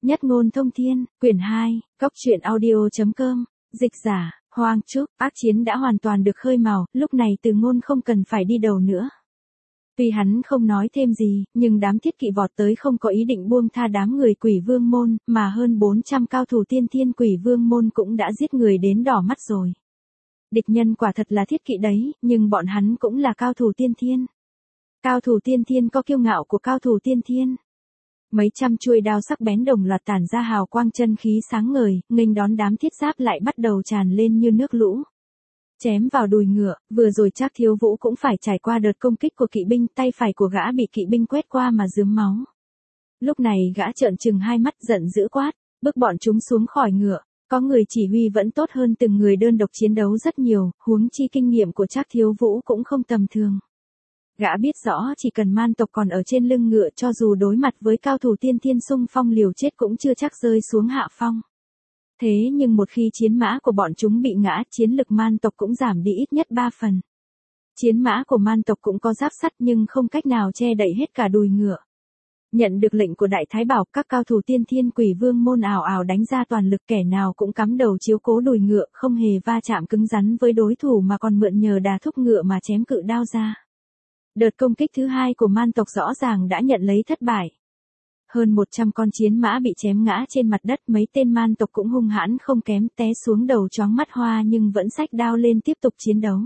Nhất ngôn thông thiên, quyển 2, Cốc truyện audio.com, dịch giả, Hoang Trúc, ác chiến đã hoàn toàn được khơi mào, lúc này Từ Ngôn không cần phải đi đầu nữa. Tuy hắn không nói thêm gì, nhưng đám thiết kỵ vọt tới không có ý định buông tha đám người Quỷ Vương môn, mà hơn 400 cao thủ tiên thiên Quỷ Vương môn cũng đã giết người đến đỏ mắt rồi. Địch nhân quả thật là thiết kỵ đấy, nhưng bọn hắn cũng là cao thủ tiên thiên. Cao thủ tiên thiên có kiêu ngạo của cao thủ tiên thiên. Mấy trăm chuôi đao sắc bén đồng loạt tản ra hào quang chân khí sáng ngời, nghênh đón đám thiết giáp lại bắt đầu tràn lên như nước lũ. Chém vào đùi ngựa, vừa rồi Trác Thiếu Vũ cũng phải trải qua đợt công kích của kỵ binh, tay phải của gã bị kỵ binh quét qua mà rướm máu. Lúc này gã trợn trừng hai mắt giận dữ quát, bước bọn chúng xuống khỏi ngựa. Có người chỉ huy vẫn tốt hơn từng người đơn độc chiến đấu rất nhiều, huống chi kinh nghiệm của Trác Thiếu Vũ cũng không tầm thường. Gã biết rõ chỉ cần man tộc còn ở trên lưng ngựa cho dù đối mặt với cao thủ tiên thiên xung phong liều chết cũng chưa chắc rơi xuống hạ phong. Thế nhưng một khi chiến mã của bọn chúng bị ngã, chiến lực man tộc cũng giảm đi ít nhất 3 phần. Chiến mã của man tộc cũng có giáp sắt nhưng không cách nào che đậy hết cả đùi ngựa. Nhận được lệnh của Đại Thái Bảo, các cao thủ tiên thiên Quỷ Vương môn ảo ảo đánh ra toàn lực, kẻ nào cũng cắm đầu chiếu cố đùi ngựa, không hề va chạm cứng rắn với đối thủ mà còn mượn nhờ đà thúc ngựa mà chém cự đao ra. Đợt công kích thứ hai của man tộc rõ ràng đã nhận lấy thất bại. Hơn 100 con chiến mã bị chém ngã trên mặt đất, mấy tên man tộc cũng hung hãn không kém, té xuống đầu choáng mắt hoa nhưng vẫn xách đao lên tiếp tục chiến đấu.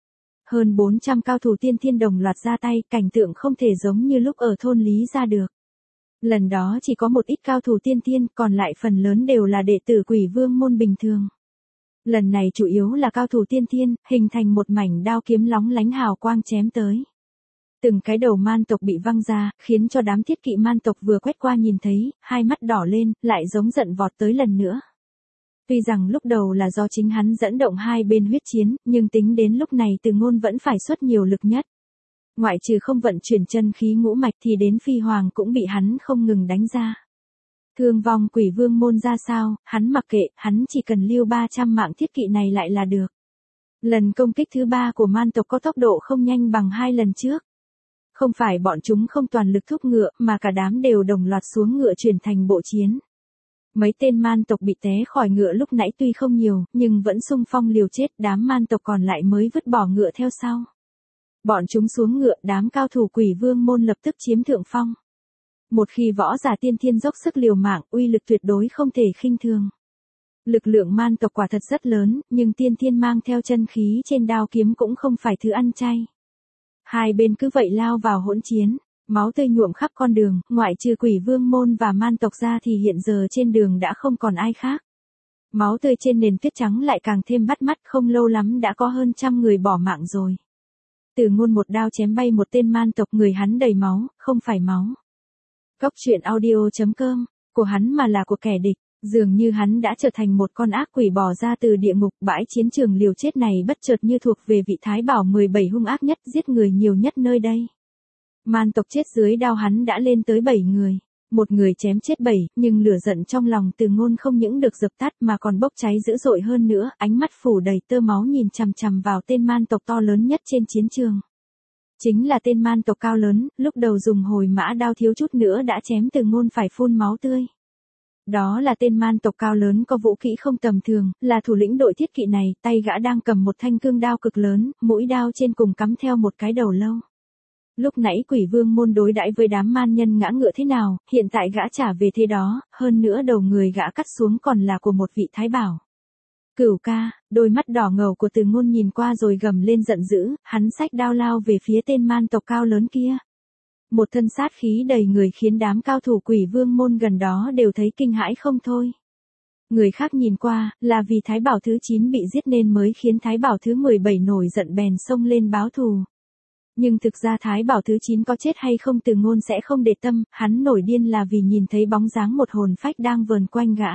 Hơn 400 cao thủ tiên thiên đồng loạt ra tay, cảnh tượng không thể giống như lúc ở thôn Lý Gia được. Lần đó chỉ có một ít cao thủ tiên thiên, còn lại phần lớn đều là đệ tử Quỷ Vương môn bình thường. Lần này chủ yếu là cao thủ tiên thiên, hình thành một mảnh đao kiếm lóng lánh hào quang chém tới. Từng cái đầu man tộc bị văng ra, khiến cho đám thiết kỵ man tộc vừa quét qua nhìn thấy, hai mắt đỏ lên, lại giống giận vọt tới lần nữa. Tuy rằng lúc đầu là do chính hắn dẫn động hai bên huyết chiến, nhưng tính đến lúc này Từ Ngôn vẫn phải xuất nhiều lực nhất. Ngoại trừ không vận chuyển chân khí ngũ mạch thì đến phi hoàng cũng bị hắn không ngừng đánh ra. Thương vong Quỷ Vương môn ra sao, hắn mặc kệ, hắn chỉ cần lưu 300 mạng thiết kỵ này lại là được. Lần công kích thứ 3 của man tộc có tốc độ không nhanh bằng 2 lần trước. Không phải bọn chúng không toàn lực thúc ngựa, mà cả đám đều đồng loạt xuống ngựa chuyển thành bộ chiến. Mấy tên man tộc bị té khỏi ngựa lúc nãy tuy không nhiều, nhưng vẫn xung phong liều chết, đám man tộc còn lại mới vứt bỏ ngựa theo sau. Bọn chúng xuống ngựa, đám cao thủ Quỷ Vương môn lập tức chiếm thượng phong. Một khi võ giả tiên thiên dốc sức liều mạng, uy lực tuyệt đối không thể khinh thường. Lực lượng man tộc quả thật rất lớn, nhưng tiên thiên mang theo chân khí trên đao kiếm cũng không phải thứ ăn chay. Hai bên cứ vậy lao vào hỗn chiến, máu tươi nhuộm khắp con đường, ngoại trừ Quỷ Vương môn và man tộc ra thì hiện giờ trên đường đã không còn ai khác. Máu tươi trên nền tuyết trắng lại càng thêm bắt mắt, không lâu lắm đã có hơn 100 người bỏ mạng rồi. Từ Ngôn một đao chém bay một tên man tộc, người hắn đầy máu, không phải máu. Cốc truyện audio.com, của hắn mà là của kẻ địch. Dường như hắn đã trở thành một con ác quỷ bò ra từ địa ngục, bãi chiến trường liều chết này bất chợt như thuộc về vị Thái Bảo 17 hung ác nhất, giết người nhiều nhất nơi đây. Man tộc chết dưới đao hắn đã lên tới 7 người. Một người chém chết 7, nhưng lửa giận trong lòng Từ Ngôn không những được dập tắt mà còn bốc cháy dữ dội hơn nữa, ánh mắt phủ đầy tơ máu nhìn chằm chằm vào tên man tộc to lớn nhất trên chiến trường. Chính là tên man tộc cao lớn, lúc đầu dùng hồi mã đao thiếu chút nữa đã chém Từ Ngôn phải phun máu tươi. Đó là tên man tộc cao lớn có vũ khí không tầm thường, là thủ lĩnh đội thiết kỵ này, tay gã đang cầm một thanh cương đao cực lớn, mũi đao trên cùng cắm theo một cái đầu lâu. Lúc nãy Quỷ Vương môn đối đãi với đám man nhân ngã ngựa thế nào, hiện tại gã trả về thế đó, hơn nữa đầu người gã cắt xuống còn là của một vị Thái Bảo. Cửu ca, đôi mắt đỏ ngầu của Từ Ngôn nhìn qua rồi gầm lên giận dữ, hắn xách đao lao về phía tên man tộc cao lớn kia. Một thân sát khí đầy người khiến đám cao thủ Quỷ Vương môn gần đó đều thấy kinh hãi không thôi. Người khác nhìn qua, là vì Thái Bảo thứ 9 bị giết nên mới khiến Thái Bảo thứ 17 nổi giận bèn xông lên báo thù. Nhưng thực ra Thái Bảo thứ 9 có chết hay không Từ Ngôn sẽ không để tâm, hắn nổi điên là vì nhìn thấy bóng dáng một hồn phách đang vờn quanh gã.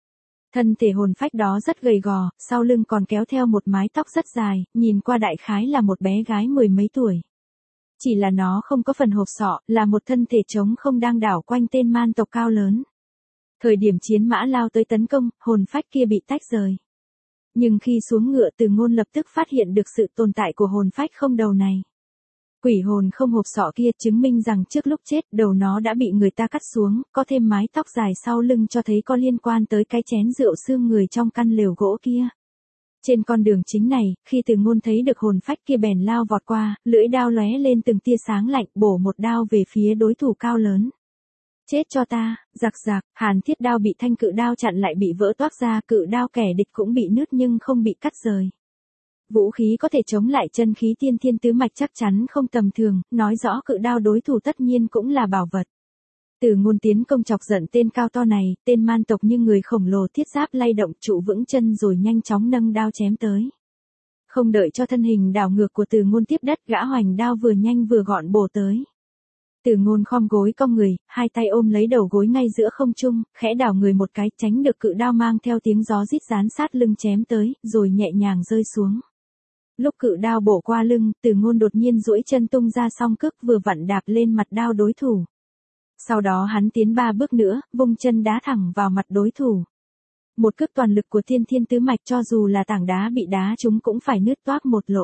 Thân thể hồn phách đó rất gầy gò, sau lưng còn kéo theo một mái tóc rất dài, nhìn qua đại khái là một bé gái 10 mấy tuổi. Chỉ là nó không có phần hộp sọ, là một thân thể trống không đang đảo quanh tên man tộc cao lớn. Thời điểm chiến mã lao tới tấn công, hồn phách kia bị tách rời. Nhưng khi xuống ngựa Từ Ngôn lập tức phát hiện được sự tồn tại của hồn phách không đầu này. Quỷ hồn không hộp sọ kia chứng minh rằng trước lúc chết đầu nó đã bị người ta cắt xuống, có thêm mái tóc dài sau lưng cho thấy có liên quan tới cái chén rượu xương người trong căn lều gỗ kia. Trên con đường chính này, khi Từ Ngôn thấy được hồn phách kia bèn lao vọt qua, lưỡi đao lóe lên từng tia sáng lạnh, bổ một đao về phía đối thủ cao lớn. Chết cho ta, giặc giặc, Hàn Thiết đao bị thanh cự đao chặn lại bị vỡ toác ra, cự đao kẻ địch cũng bị nứt nhưng không bị cắt rời. Vũ khí có thể chống lại chân khí tiên thiên tứ mạch chắc chắn không tầm thường, nói rõ cự đao đối thủ tất nhiên cũng là bảo vật. Từ Ngôn tiến công chọc giận tên cao to này, tên man tộc như người khổng lồ thiết giáp lay động trụ vững chân rồi nhanh chóng nâng đao chém tới. Không đợi cho thân hình đảo ngược của Từ Ngôn tiếp đất, gã hoành đao vừa nhanh vừa gọn bổ tới. Từ Ngôn khom gối cong người, hai tay ôm lấy đầu gối ngay giữa không trung, khẽ đảo người một cái tránh được cự đao mang theo tiếng gió rít dán sát lưng chém tới, rồi nhẹ nhàng rơi xuống. Lúc cự đao bổ qua lưng, Từ Ngôn đột nhiên duỗi chân tung ra song cước vừa vặn đạp lên mặt đao đối thủ. Sau đó hắn tiến 3 bước nữa, vung chân đá thẳng vào mặt đối thủ. Một cước toàn lực của thiên thiên tứ mạch cho dù là tảng đá bị đá trúng cũng phải nứt toác một lỗ.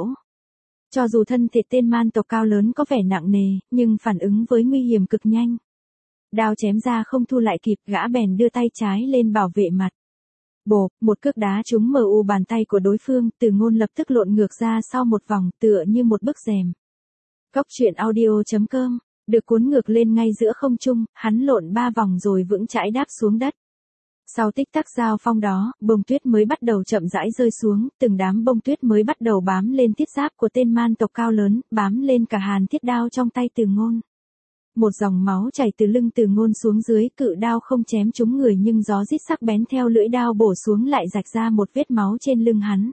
Cho dù thân thể tên man tộc cao lớn có vẻ nặng nề, nhưng phản ứng với nguy hiểm cực nhanh. Đao chém ra không thu lại kịp, gã bèn đưa tay trái lên bảo vệ mặt. Bộp, một cước đá trúng mu bàn tay của đối phương, Từ Ngôn lập tức lộn ngược ra sau một vòng, tựa như một bức rèm. Cóc truyện audio.com, được cuốn ngược lên ngay giữa không trung, hắn lộn 3 vòng rồi vững chãi đáp xuống đất. Sau tích tắc giao phong đó, bông tuyết mới bắt đầu chậm rãi rơi xuống, từng đám bông tuyết mới bắt đầu bám lên thiết giáp của tên man tộc cao lớn, bám lên cả Hàn Thiết đao trong tay Từ Ngôn. Một dòng máu chảy từ lưng Từ Ngôn xuống dưới, cự đao không chém trúng người nhưng gió rít sắc bén theo lưỡi đao bổ xuống lại rạch ra một vết máu trên lưng hắn.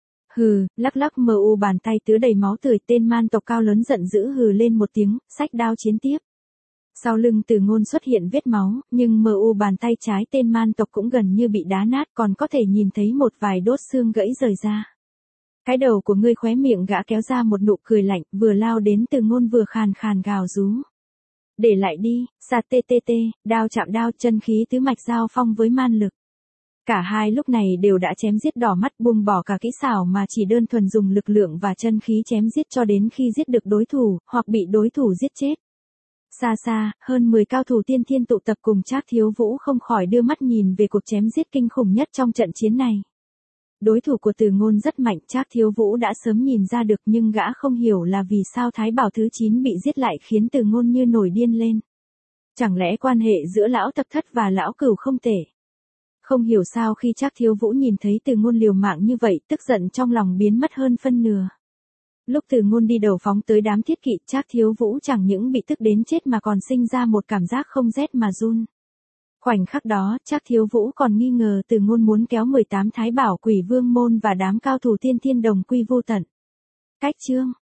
Hừ, lắc lắc mu bàn tay tứa đầy máu tươi, tên man tộc cao lớn giận dữ hừ lên một tiếng, xách đao chiến tiếp. Sau lưng Từ Ngôn xuất hiện vết máu, nhưng mu bàn tay trái tên man tộc cũng gần như bị đá nát, còn có thể nhìn thấy một vài đốt xương gãy rời ra. Cái đầu của ngươi, khóe miệng gã kéo ra một nụ cười lạnh, vừa lao đến Từ Ngôn vừa khàn khàn gào rú. Để lại đi, sạt ttt, đao chạm đao, chân khí tứ mạch giao phong với man lực. Cả hai lúc này đều đã chém giết đỏ mắt, buông bỏ cả kỹ xảo mà chỉ đơn thuần dùng lực lượng và chân khí chém giết cho đến khi giết được đối thủ, hoặc bị đối thủ giết chết. Xa xa, hơn 10 cao thủ tiên thiên tụ tập cùng Trác Thiếu Vũ không khỏi đưa mắt nhìn về cuộc chém giết kinh khủng nhất trong trận chiến này. Đối thủ của Từ Ngôn rất mạnh, Trác Thiếu Vũ đã sớm nhìn ra được, nhưng gã không hiểu là vì sao Thái Bảo thứ 9 bị giết lại khiến Từ Ngôn như nổi điên lên. Chẳng lẽ quan hệ giữa lão Thập Thất và lão Cửu không tệ? Không hiểu sao khi Trác Thiếu Vũ nhìn thấy Từ Ngôn liều mạng như vậy, tức giận trong lòng biến mất hơn phân nửa. Lúc Từ Ngôn đi đầu phóng tới đám thiết kỵ, Trác Thiếu Vũ chẳng những bị tức đến chết mà còn sinh ra một cảm giác không rét mà run. Khoảnh khắc đó, Trác Thiếu Vũ còn nghi ngờ Từ Ngôn muốn kéo 18 Thái Bảo Quỷ Vương môn và đám cao thủ tiên thiên đồng quy vô tận. Cách chương